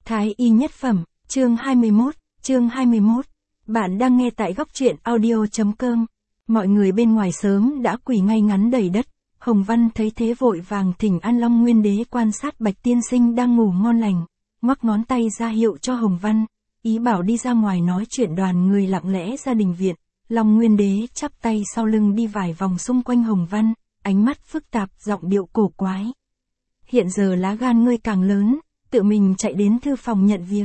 Thái y nhất phẩm, chương 21. Bạn đang nghe tại góc truyện audio.com. Mọi người bên ngoài sớm đã quỳ ngay ngắn đầy đất. Hồng Văn thấy thế vội vàng thỉnh An Long Nguyên Đế quan sát Bạch tiên sinh đang ngủ ngon lành, ngoắc ngón tay ra hiệu cho Hồng Văn, ý bảo đi ra ngoài nói chuyện. Đoàn người lặng lẽ ra đình viện. Long Nguyên Đế chắp tay sau lưng đi vài vòng xung quanh Hồng Văn, ánh mắt phức tạp, giọng điệu cổ quái. Hiện giờ lá gan ngươi càng lớn, tự mình chạy đến thư phòng nhận việc.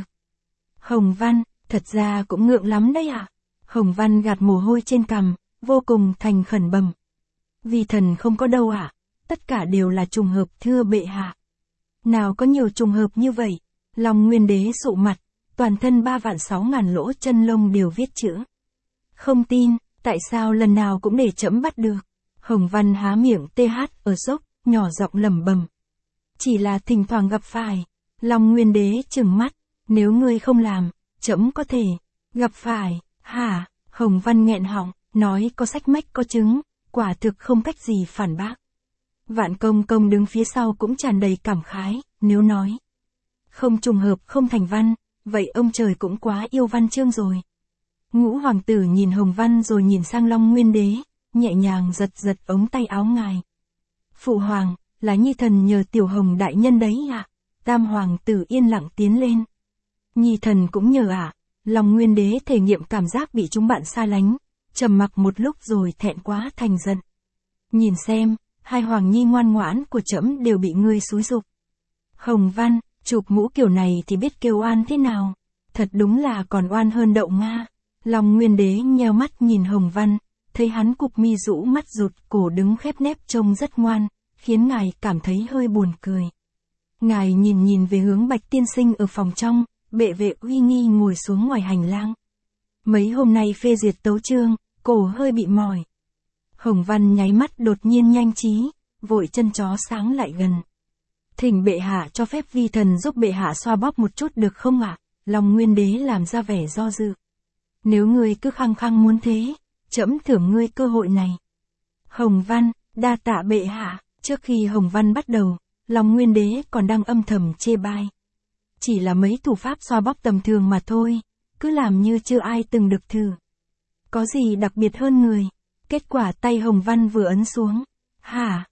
Hồng Văn, thật ra cũng ngượng lắm đấy ạ. Hồng Văn gạt mồ hôi trên cằm, vô cùng thành khẩn bẩm. Vi thần không có đâu ạ, tất cả đều là trùng hợp thưa bệ hạ. Nào có nhiều trùng hợp như vậy. Long Nguyên Đế sụ mặt, toàn thân 3.600.000 lỗ chân lông đều viết chữ. Không tin, tại sao lần nào cũng để trẫm bắt được. Hồng Văn há miệng ở sốc, nhỏ giọng lẩm bẩm. Chỉ là thỉnh thoảng gặp phải. Long Nguyên Đế trừng mắt, nếu ngươi không làm, trẫm có thể gặp phải. Hả? Hồng Văn nghẹn họng, nói có sách mách có chứng, quả thực không cách gì phản bác. Vạn Công Công đứng phía sau cũng tràn đầy cảm khái, nếu nói không trùng hợp không thành văn, vậy ông trời cũng quá yêu văn chương rồi. Ngũ hoàng tử nhìn Hồng Văn rồi nhìn sang Long Nguyên Đế, nhẹ nhàng giật ống tay áo ngài. Phụ hoàng, là Nhi thần nhờ Tiểu Hồng đại nhân đấy ạ. Tam hoàng tử yên lặng tiến lên. Nhi thần cũng nhờ ạ. Long Nguyên Đế thể nghiệm cảm giác bị chúng bạn xa lánh, trầm mặc một lúc rồi thẹn quá thành giận. Nhìn xem, hai hoàng nhi ngoan ngoãn của trẫm đều bị ngươi xúi giục. Hồng Văn, chụp mũ kiểu này thì biết kêu oan thế nào. Thật đúng là còn oan hơn đậu Nga. Long Nguyên Đế nheo mắt nhìn Hồng Văn, thấy hắn cụp mi rũ mắt rụt cổ đứng khép nép trông rất ngoan, khiến ngài cảm thấy hơi buồn cười. Ngài nhìn về hướng Bạch tiên sinh ở phòng trong, bệ vệ uy nghi ngồi xuống ngoài hành lang. Mấy hôm nay phê duyệt tấu chương, cổ hơi bị mỏi. Hồng Văn nháy mắt đột nhiên nhanh trí, vội chân chó sáng lại gần. Thỉnh bệ hạ cho phép vi thần giúp bệ hạ xoa bóp một chút được không ạ? Long Nguyên Đế làm ra vẻ do dự. Nếu ngươi cứ khăng khăng muốn thế, trẫm thưởng ngươi cơ hội này. Hồng Văn, đa tạ bệ hạ. Trước khi Hồng Văn bắt đầu, Long Nguyên Đế còn đang âm thầm chê bai. Chỉ là mấy thủ pháp xoa bóp tầm thường mà thôi, cứ làm như chưa ai từng được thử. Có gì đặc biệt hơn người. Kết quả tay Hồng Văn vừa ấn xuống. Hả,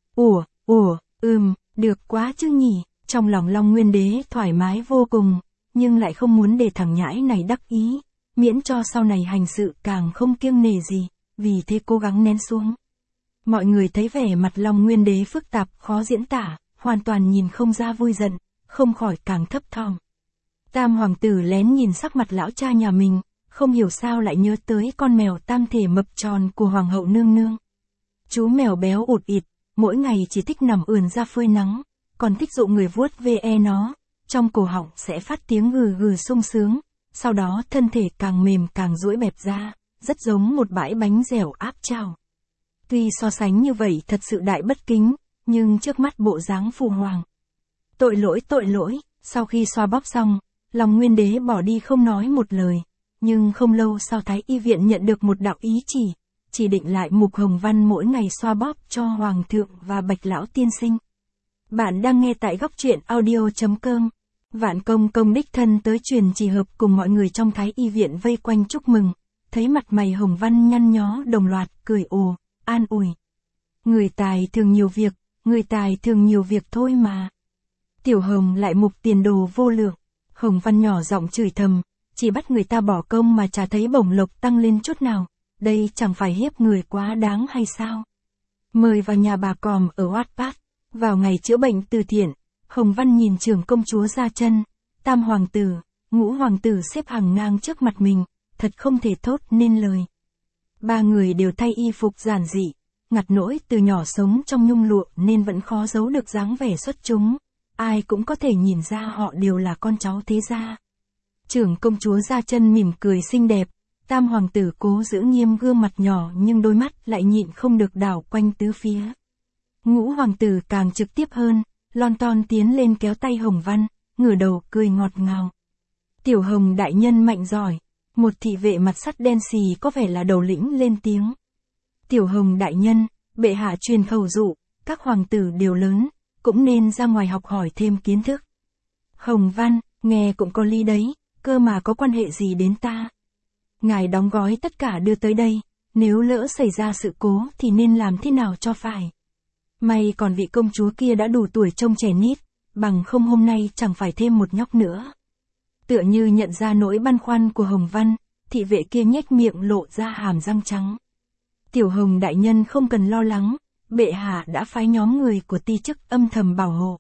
được quá chứ nhỉ. Trong lòng Long Nguyên Đế thoải mái vô cùng, nhưng lại không muốn để thằng nhãi này đắc ý, miễn cho sau này hành sự càng không kiêng nể gì, vì thế cố gắng nén xuống. Mọi người thấy vẻ mặt Long Nguyên Đế phức tạp, khó diễn tả, hoàn toàn nhìn không ra vui giận, không khỏi càng thấp thỏm. Tam hoàng tử lén nhìn sắc mặt lão cha nhà mình, không hiểu sao lại nhớ tới con mèo tam thể mập tròn của hoàng hậu nương nương. Chú mèo béo ụt ịt, mỗi ngày chỉ thích nằm ườn ra phơi nắng, còn thích dụ người vuốt ve nó, trong cổ họng sẽ phát tiếng gừ gừ sung sướng, sau đó thân thể càng mềm càng duỗi bẹp ra, rất giống một bãi bánh dẻo áp chảo. Tuy so sánh như vậy thật sự đại bất kính, nhưng trước mắt bộ dáng phụ hoàng. Tội lỗi, sau khi xoa bóp xong, Long Nguyên Đế bỏ đi không nói một lời, nhưng không lâu sau Thái y viện nhận được một đạo ý chỉ định lại mục Hồng Văn mỗi ngày xoa bóp cho Hoàng thượng và Bạch lão tiên sinh. Bạn đang nghe tại góc truyện audio.com. Vạn Công Công đích thân tới truyền chỉ hợp cùng mọi người trong Thái y viện vây quanh chúc mừng, thấy mặt mày Hồng Văn nhăn nhó đồng loạt cười ồ, an ủi. Người tài thường nhiều việc thôi mà. Tiểu Hồng lại mục tiền đồ vô lượng. Hồng Văn nhỏ giọng chửi thầm, chỉ bắt người ta bỏ công mà chả thấy bổng lộc tăng lên chút nào, đây chẳng phải hiếp người quá đáng hay sao? Mời vào nhà bà Còm ở Wattpad. Vào ngày chữa bệnh từ thiện, Hồng Văn nhìn trưởng công chúa Gia Chân, tam hoàng tử, ngũ hoàng tử xếp hàng ngang trước mặt mình, thật không thể thốt nên lời. Ba người đều thay y phục giản dị, ngặt nỗi từ nhỏ sống trong nhung lụa nên vẫn khó giấu được dáng vẻ xuất chúng, ai cũng có thể nhìn ra họ đều là con cháu thế gia. Trưởng công chúa Gia Chân mỉm cười xinh đẹp, tam hoàng tử cố giữ nghiêm gương mặt nhỏ nhưng đôi mắt lại nhịn không được đảo quanh tứ phía. Ngũ hoàng tử càng trực tiếp hơn, lon ton tiến lên kéo tay Hồng Văn, ngửa đầu cười ngọt ngào. Tiểu Hồng đại nhân mạnh giỏi. Một thị vệ mặt sắt đen xì có vẻ là đầu lĩnh lên tiếng. Tiểu Hồng đại nhân, bệ hạ truyền khẩu dụ, các hoàng tử đều lớn, cũng nên ra ngoài học hỏi thêm kiến thức. Hồng Văn, Nghe cũng có lý đấy, cơ mà có quan hệ gì đến ta. Ngài đóng gói tất cả đưa tới đây, nếu lỡ xảy ra sự cố thì nên làm thế nào cho phải. May còn vị công chúa kia đã đủ tuổi trông trẻ nít, bằng không hôm nay chẳng phải thêm một nhóc nữa. Tựa như nhận ra nỗi băn khoăn của Hồng Văn, thị vệ kia nhếch miệng lộ ra hàm răng trắng. Tiểu Hồng đại nhân không cần lo lắng, bệ hạ đã phái nhóm người của ti chức âm thầm bảo hộ.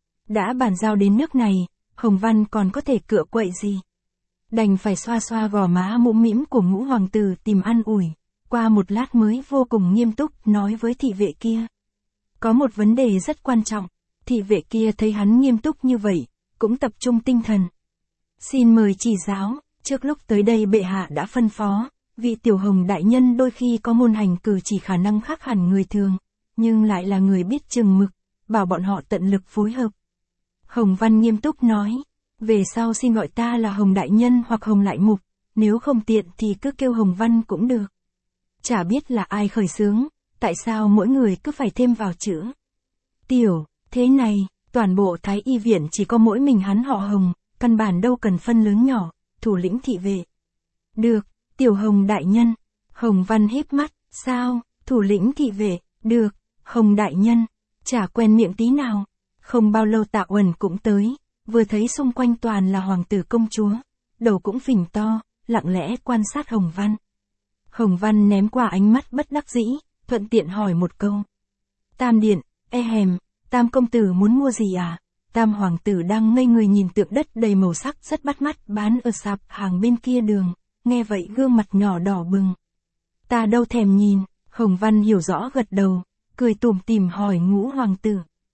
Đã bàn giao đến nước này, Hồng Văn còn có thể cựa quậy gì. Đành phải xoa xoa gò má mũm mĩm của Ngũ hoàng tử tìm an ủi, qua một lát mới vô cùng nghiêm túc nói với thị vệ kia. Có một vấn đề rất quan trọng, thị vệ kia thấy hắn nghiêm túc như vậy, cũng tập trung tinh thần. Xin mời chỉ giáo, trước lúc tới đây bệ hạ đã phân phó, vị Tiểu Hồng đại nhân đôi khi có môn hành cử chỉ khả năng khác hẳn người thường, nhưng lại là người biết chừng mực, bảo bọn họ tận lực phối hợp. Hồng Văn nghiêm túc nói, về sau xin gọi ta là Hồng đại nhân hoặc Hồng lại mục, nếu không tiện thì cứ kêu Hồng Văn cũng được. Chả biết là ai khởi xướng, tại sao mỗi người cứ phải thêm vào chữ Tiểu, thế này, toàn bộ Thái Y viện chỉ có mỗi mình hắn họ Hồng, căn bản đâu cần phân lớn nhỏ, thủ lĩnh thị vệ. Được, Tiểu Hồng đại nhân. Hồng Văn híp mắt, sao, thủ lĩnh thị vệ, được, Hồng đại nhân, chả quen miệng tí nào. Không bao lâu Tạ Uẩn cũng tới, vừa thấy xung quanh toàn là hoàng tử công chúa, đầu cũng phình to, lặng lẽ quan sát Hồng Văn. Hồng Văn ném qua ánh mắt bất đắc dĩ, thuận tiện hỏi một câu. Tam điện, Tam công tử muốn mua gì à? Tam hoàng tử đang ngây người nhìn tượng đất đầy màu sắc rất bắt mắt bán ở sạp hàng bên kia đường, nghe vậy gương mặt nhỏ đỏ bừng. Ta đâu thèm nhìn, Hồng Văn hiểu rõ gật đầu, cười tủm tỉm hỏi Ngũ hoàng tử.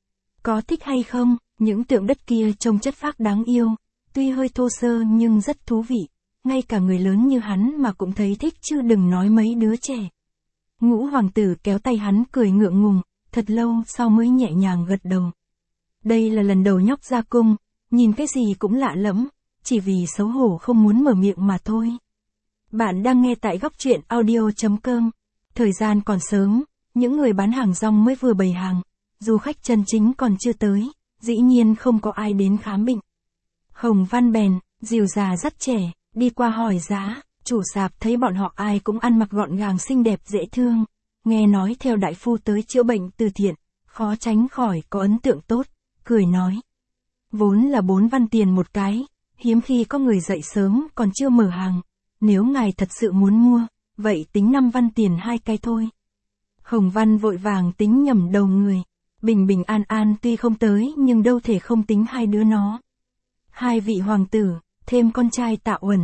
Có thích hay không? Những tượng đất kia trông chất phác đáng yêu, tuy hơi thô sơ nhưng rất thú vị, ngay cả người lớn như hắn mà cũng thấy thích chứ đừng nói mấy đứa trẻ. Ngũ hoàng tử kéo tay hắn cười ngượng ngùng, thật lâu sau mới nhẹ nhàng gật đầu. Đây là lần đầu nhóc ra cung, nhìn cái gì cũng lạ lẫm, chỉ vì xấu hổ không muốn mở miệng mà thôi. Bạn đang nghe tại góc truyện audio.com. Thời gian còn sớm, những người bán hàng rong mới vừa bày hàng, du khách chân chính còn chưa tới, dĩ nhiên không có ai đến khám bệnh. Hồng Văn bèn, dìu già rất trẻ, đi qua hỏi giá, chủ sạp thấy bọn họ ai cũng ăn mặc gọn gàng xinh đẹp dễ thương, nghe nói theo đại phu tới chữa bệnh từ thiện, khó tránh khỏi có ấn tượng tốt, cười nói. Vốn là 4 văn tiền một cái, hiếm khi có người dậy sớm còn chưa mở hàng, nếu ngài thật sự muốn mua, vậy tính 5 văn tiền 2 cái thôi. Hồng Văn vội vàng tính nhầm đầu người, bình bình an an tuy không tới nhưng đâu thể không tính hai đứa nó. Hai vị hoàng tử, thêm con trai Tạ Uẩn,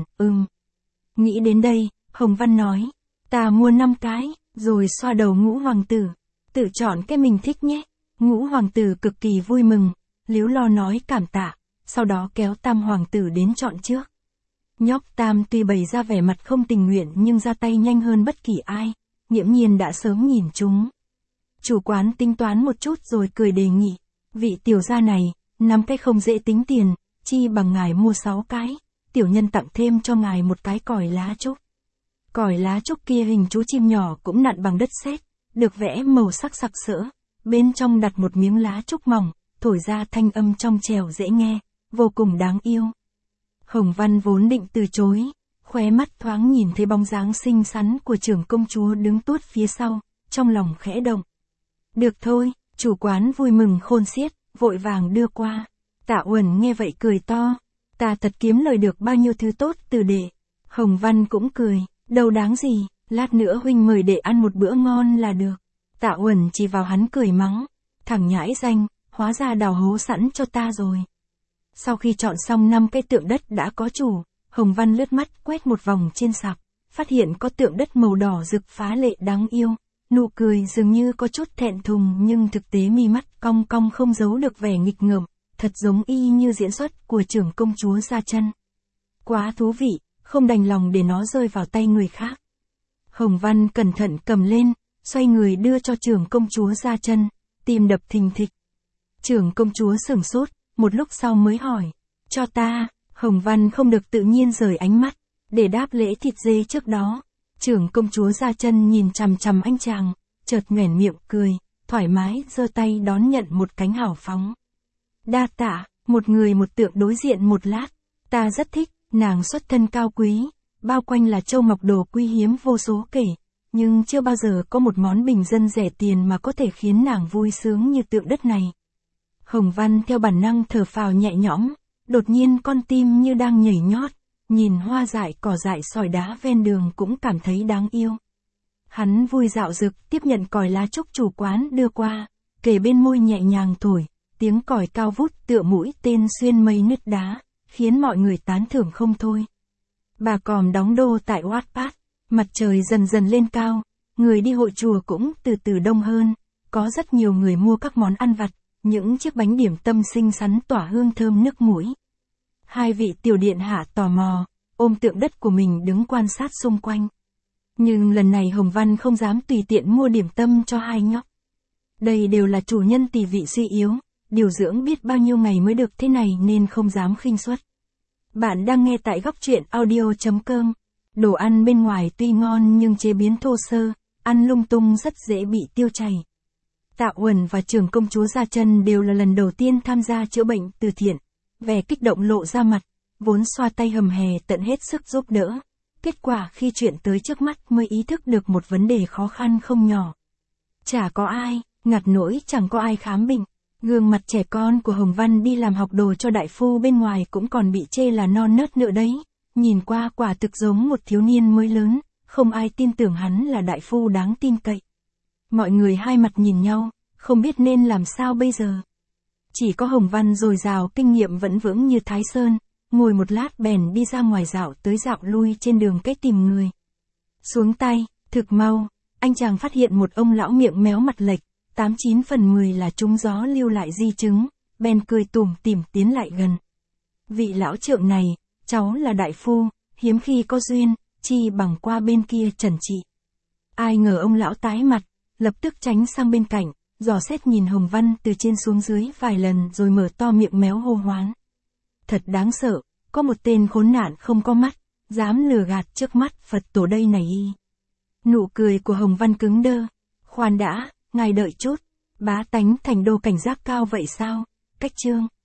Nghĩ đến đây, Hồng Văn nói, ta mua 5 cái, rồi xoa đầu Ngũ hoàng tử, tự chọn cái mình thích nhé. Ngũ hoàng tử cực kỳ vui mừng, líu lo nói cảm tạ, sau đó kéo Tam hoàng tử đến chọn trước. Nhóc Tam tuy bày ra vẻ mặt không tình nguyện nhưng ra tay nhanh hơn bất kỳ ai, nghiễm nhiên đã sớm nhìn chúng. Chủ quán tính toán một chút rồi cười đề nghị, vị tiểu gia này, 5 cái không dễ tính tiền, chi bằng ngài mua 6 cái, tiểu nhân tặng thêm cho ngài một cái còi lá trúc. Còi lá trúc kia hình chú chim nhỏ cũng nặn bằng đất sét, được vẽ màu sắc sặc sỡ, bên trong đặt một miếng lá trúc mỏng, thổi ra thanh âm trong trẻo dễ nghe, vô cùng đáng yêu. Hồng Văn vốn định từ chối, khóe mắt thoáng nhìn thấy bóng dáng xinh xắn của trưởng công chúa đứng tuốt phía sau, trong lòng khẽ động. Được thôi, chủ quán vui mừng khôn xiết, vội vàng đưa qua. Tạ Uẩn nghe vậy cười to, ta thật kiếm lời được bao nhiêu thứ tốt từ đệ. Hồng Văn cũng cười, đâu đáng gì, lát nữa huynh mời đệ ăn một bữa ngon là được. Tạ Uẩn chỉ vào hắn cười mắng, thằng nhãi danh, hóa ra đào hố sẵn cho ta rồi. Sau khi chọn xong 5 cái tượng đất đã có chủ, Hồng Văn lướt mắt quét một vòng trên sạp, phát hiện có tượng đất màu đỏ rực phá lệ đáng yêu, nụ cười dường như có chút thẹn thùng nhưng thực tế mi mắt cong cong không giấu được vẻ nghịch ngợm, thật giống y như diễn xuất của trưởng công chúa Gia Chân. Quá thú vị, không đành lòng để nó rơi vào tay người khác. Hồng Văn cẩn thận cầm lên, xoay người đưa cho trưởng công chúa Gia Chân, tim đập thình thịch. Trưởng công chúa sửng sốt, một lúc sau mới hỏi, cho ta. Hồng Văn không được tự nhiên rời ánh mắt, để đáp lễ thịt dê trước đó. Trưởng công chúa Gia Chân nhìn chằm chằm anh chàng, chợt nhoẻn miệng cười, thoải mái giơ tay đón nhận một cánh hào phóng. Đa tạ, Một người một tượng đối diện một lát. Ta rất thích, nàng xuất thân cao quý, bao quanh là châu ngọc đồ quý hiếm vô số kể. Nhưng chưa bao giờ có một món bình dân rẻ tiền mà có thể khiến nàng vui sướng như tượng đất này. Hồng Văn theo bản năng thở phào nhẹ nhõm, đột nhiên con tim như đang nhảy nhót, nhìn hoa dại cỏ dại sỏi đá ven đường cũng cảm thấy đáng yêu. Hắn vui dạo dực tiếp nhận còi lá trúc chủ quán đưa qua, kề bên môi nhẹ nhàng thổi, tiếng còi cao vút tựa mũi tên xuyên mây nứt đá, khiến mọi người tán thưởng không thôi. Bà Còm đóng đô tại Wattpad, mặt trời dần dần lên cao, người đi hội chùa cũng từ từ đông hơn, có rất nhiều người mua các món ăn vặt, những chiếc bánh điểm tâm xinh xắn tỏa hương thơm nước mũi. Hai vị tiểu điện hạ tò mò, ôm tượng đất của mình đứng quan sát xung quanh. Nhưng lần này Hồng Văn không dám tùy tiện mua điểm tâm cho hai nhóc. Đây đều là chủ nhân tỳ vị suy yếu, điều dưỡng biết bao nhiêu ngày mới được thế này nên không dám khinh suất. Bạn đang nghe tại góc truyện audio.com. Đồ ăn bên ngoài tuy ngon nhưng chế biến thô sơ, ăn lung tung rất dễ bị tiêu chảy. Tạ Uẩn và trưởng công chúa Gia Chân đều là lần đầu tiên tham gia chữa bệnh từ thiện. Vẻ kích động lộ ra mặt, vốn xoa tay hầm hè tận hết sức giúp đỡ. Kết quả khi chuyện tới trước mắt mới ý thức được một vấn đề khó khăn không nhỏ. Chả có ai, ngặt nỗi chẳng có ai khám bệnh. Gương mặt trẻ con của Hồng Văn đi làm học đồ cho đại phu bên ngoài cũng còn bị chê là non nớt nữa đấy. Nhìn qua quả thực giống một thiếu niên mới lớn, không ai tin tưởng hắn là đại phu đáng tin cậy. Mọi người hai mặt nhìn nhau, không biết nên làm sao bây giờ. Chỉ có Hồng Văn dồi dào kinh nghiệm vẫn vững như Thái Sơn, ngồi một lát bèn đi ra ngoài dạo tới dạo lui trên đường cách tìm người. Xuống tay, thực mau, anh chàng phát hiện một ông lão miệng méo mặt lệch, 89 phần 10 là trúng gió lưu lại di chứng, bèn cười tủm tỉm tiến lại gần. Vị lão trượng này, cháu là đại phu, hiếm khi có duyên, chi bằng qua bên kia trần trị. Ai ngờ ông lão tái mặt, lập tức tránh sang bên cạnh, dò xét nhìn Hồng Văn từ trên xuống dưới vài lần rồi mở to miệng méo hô hoán. Thật đáng sợ, có một tên khốn nạn không có mắt, dám lừa gạt trước mắt Phật tổ đây này y. Nụ cười của Hồng Văn cứng đơ. Khoan đã, ngài đợi chút, bá tánh thành đô cảnh giác cao vậy sao? Cách chương.